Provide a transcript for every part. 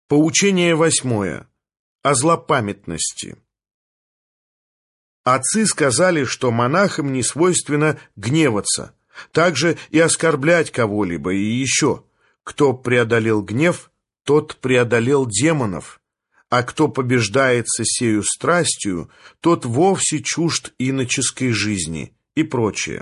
Поучение 8. О злопамятности. Отцы сказали, что монахам не свойственно гневаться, также и оскорблять кого-либо, и еще. Кто преодолел гнев, тот преодолел демонов, а кто побеждается сею страстью, тот вовсе чужд иноческой жизни и прочее.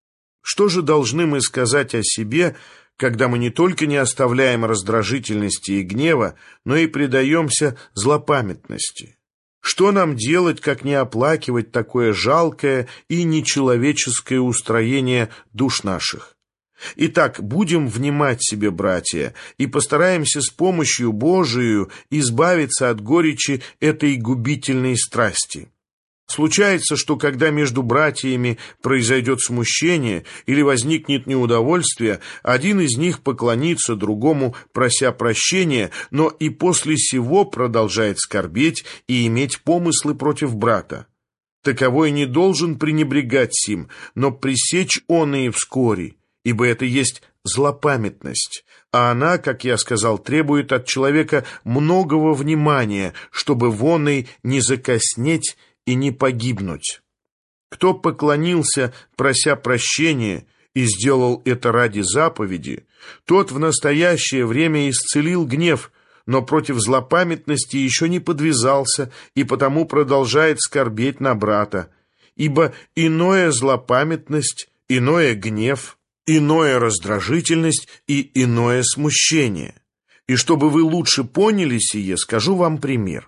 Что же должны мы сказать о себе, когда мы не только не оставляем раздражительности и гнева, но и предаемся злопамятности? Что нам делать, как не оплакивать такое жалкое и нечеловеческое устроение душ наших? Итак, будем внимать себе, братья, и постараемся с помощью Божией избавиться от горечи этой губительной страсти. Случается, что когда между братьями произойдет смущение или возникнет неудовольствие, один из них поклонится другому, прося прощения, но и после сего продолжает скорбеть и иметь помыслы против брата. Таковой не должен пренебрегать сим, но пресечь он и вскоре, ибо это есть злопамятность, а она, как я сказал, требует от человека многого внимания, чтобы воной не закоснеть и не погибнуть. Кто поклонился, прося прощения, и сделал это ради заповеди, тот в настоящее время исцелил гнев, но против злопамятности еще не подвязался и потому продолжает скорбеть на брата. Ибо иное злопамятность, иное гнев, иное раздражительность и иное смущение. И чтобы вы лучше поняли сие, скажу вам пример.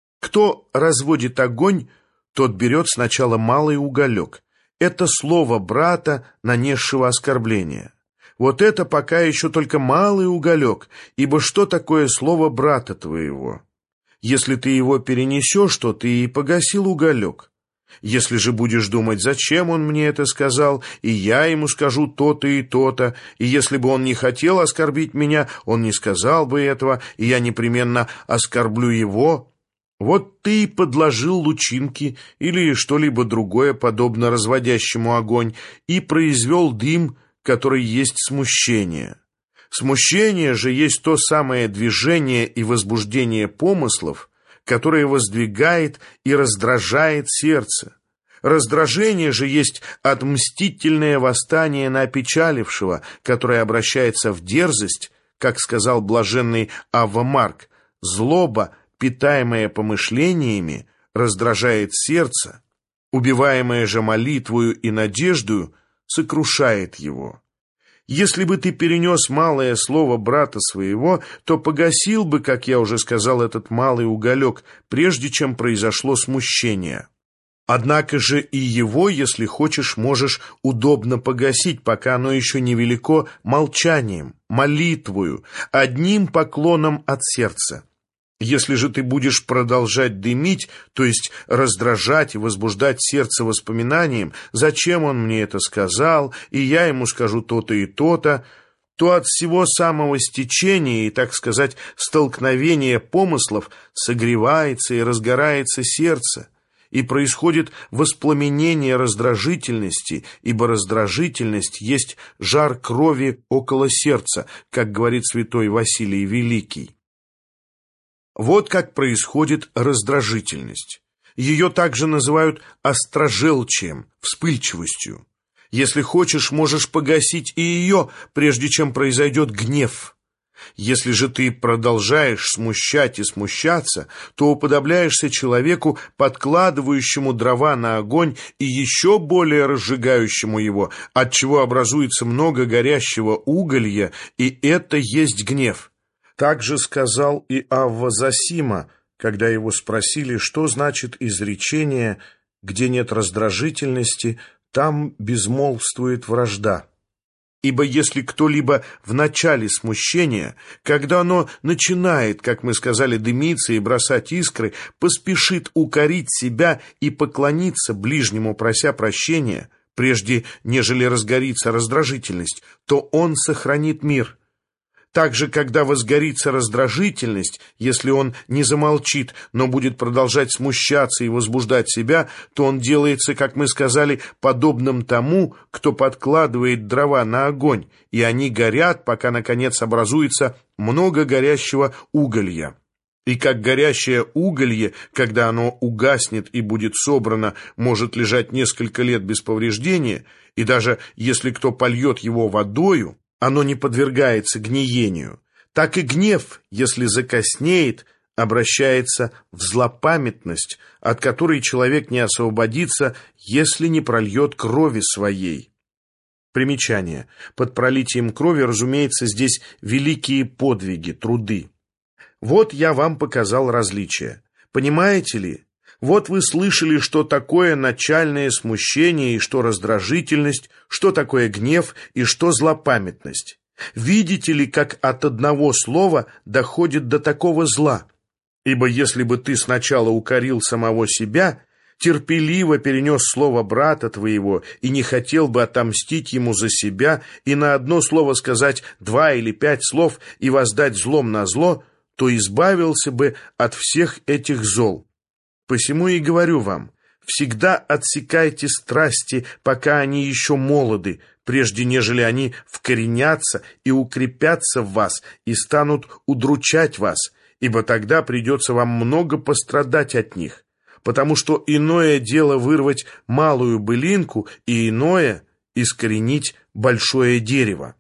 Кто разводит огонь, тот берет сначала малый уголек. Это слово брата, нанесшего оскорбление. Вот это пока еще только малый уголек, ибо что такое слово брата твоего? Если ты его перенесешь, то ты и погасил уголек. Если же будешь думать, зачем он мне это сказал, и я ему скажу то-то и то-то, и если бы он не хотел оскорбить меня, он не сказал бы этого, и я непременно оскорблю его. Вот ты и подложил лучинки или что-либо другое, подобно разводящему огонь, и произвел дым, который есть смущение. Смущение же есть то самое движение и возбуждение помыслов, которое воздвигает и раздражает сердце. Раздражение же есть отмстительное восстание на опечалившего, которое обращается в дерзость, как сказал блаженный Авва Марк, злоба, питаемое помышлениями, раздражает сердце, убиваемое же молитвою и надеждою, сокрушает его. Если бы ты перенес малое слово брата своего, то погасил бы, как я уже сказал, этот малый уголек, прежде чем произошло смущение. Однако же и его, если хочешь, можешь удобно погасить, пока оно еще невелико, молчанием, молитвою, одним поклоном от сердца. Если же ты будешь продолжать дымить, то есть раздражать и возбуждать сердце воспоминанием, зачем он мне это сказал, и я ему скажу то-то и то-то, то от всего самого стечения и, так сказать, столкновения помыслов согревается и разгорается сердце, и происходит воспламенение раздражительности, ибо раздражительность есть жар крови около сердца, как говорит святой Василий Великий. Вот как происходит раздражительность. Ее также называют острожелчием, вспыльчивостью. Если хочешь, можешь погасить и ее, прежде чем произойдет гнев. Если же ты продолжаешь смущать и смущаться, то уподобляешься человеку, подкладывающему дрова на огонь и еще более разжигающему его, отчего образуется много горящего уголья, и это есть гнев. Так же сказал и Авва Зосима, когда его спросили, что значит изречение «где нет раздражительности, там безмолвствует вражда». Ибо если кто-либо в начале смущения, когда оно начинает, как мы сказали, дымиться и бросать искры, поспешит укорить себя и поклониться ближнему, прося прощения, прежде нежели разгорится раздражительность, то он сохранит мир. Также, когда возгорится раздражительность, если он не замолчит, но будет продолжать смущаться и возбуждать себя, то он делается, как мы сказали, подобным тому, кто подкладывает дрова на огонь, и они горят, пока, наконец, образуется много горящего уголья. И как горящее уголье, когда оно угаснет и будет собрано, может лежать несколько лет без повреждения, и даже если кто польет его водою, оно не подвергается гниению, так и гнев, если закоснеет, обращается в злопамятность, от которой человек не освободится, если не прольет крови своей. Примечание. Под пролитием крови, разумеется, здесь великие подвиги, труды. Вот я вам показал различия. Понимаете ли? Вот вы слышали, что такое начальное смущение и что раздражительность, что такое гнев и что злопамятность. Видите ли, как от одного слова доходит до такого зла? Ибо если бы ты сначала укорил самого себя, терпеливо перенес слово брата твоего и не хотел бы отомстить ему за себя и на одно слово сказать 2 или 5 слов и воздать злом на зло, то избавился бы от всех этих зол. Посему и говорю вам, всегда отсекайте страсти, пока они еще молоды, прежде нежели они вкоренятся и укрепятся в вас и станут удручать вас, ибо тогда придется вам много пострадать от них, потому что иное дело вырвать малую былинку и иное искоренить большое дерево.